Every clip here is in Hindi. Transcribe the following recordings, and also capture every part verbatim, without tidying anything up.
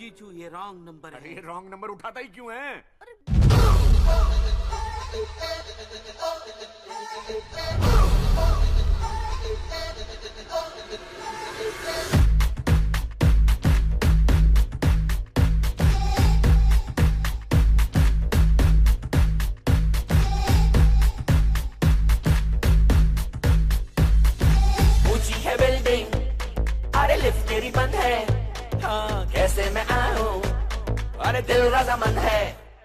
जीजू ये रॉन्ग नंबर है। अरे रॉन्ग नंबर उठाता ही क्यों है? ऊंची है बिल्डिंग, अरे लिफ्ट तेरी बंद है, हाँ कैसे मैं आऊं, अरे दिल रजामंद है।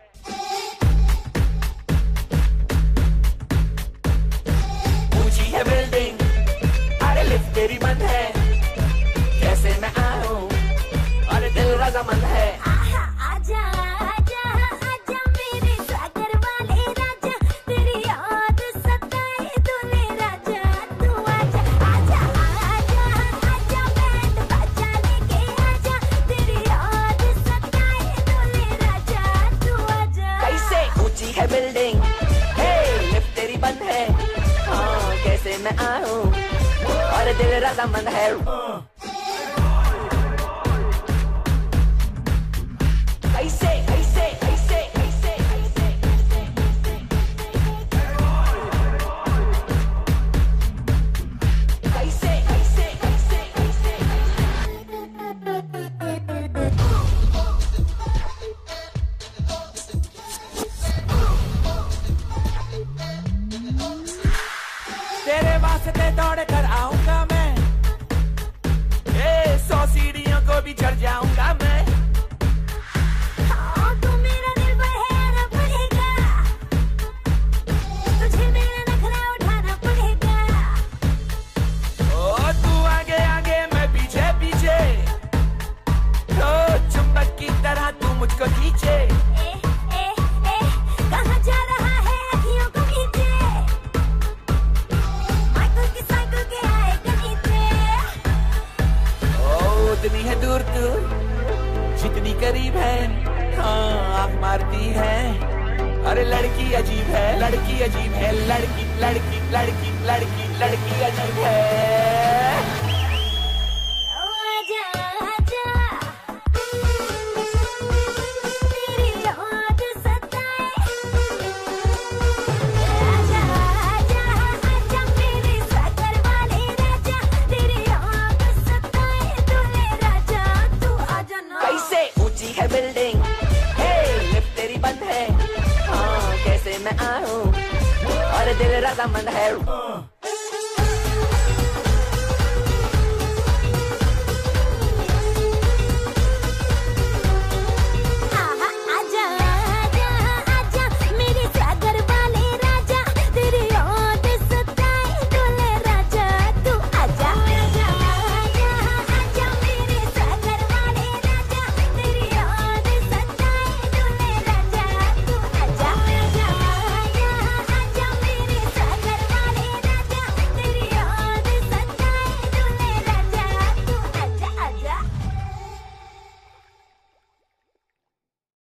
ऊंची है बिल्डिंग, अरे लिफ्ट तेरी बंद है, कैसे मैं आऊं, अरे दिल रजामंद है। आहा, आजा आजा आजा मेरे सागर वाले राजा, तेरी याद सताए दूल्हे राजा, तू आजा आजा आजा आजा बैंड बाजा लेके आजा, तेरी याद सताए दूल्हे राजा, तू आजा। कैसे ऊंची है बिल्डिंग, हे लिफ्ट तेरी बंद है, हाँ कैसे मैं आऊं, और दिल रजामंद है। कैसे कैसे कैसे कैसे कैसे कैसे कैसे कैसे कैसे तेरे वास्ते दौड़ कर आऊंगा मैं, ए सौ सीढ़ियों को भी चढ़ जाऊंगा मैं। हाँ, तू मेरा दिल पर है ना पड़ेगा, तुझे मेरा नखरा उठाना पड़ेगा। ओ तू आगे आगे मैं पीछे पीछे, तो चुंबक की तरह तू मुझको खींचे। ए ए ए कहाँ जा रहा है अखियों को खींचे, माइकल की साइकिल के आए गणिते। ओ उतनी है दूर तू जितनी करीब है, हाँ आँख मारती है, अरे लड़की अजीब है, लड़की अजीब है, लड़की लड़की लड़की लड़की लड़की अजीब है। ओ आजा आजा, तेरी याद सताए, आजा आजा आजा मेरे सागर वाले राजा, तेरी याद सताए दूल्हे राजा, तू आजा ना। कैसे ऊंची है बिल्डिंग, हे लिफ्ट तेरी बंद है, हाँ कैसे मैं आऊं, और दिल रजामंद है।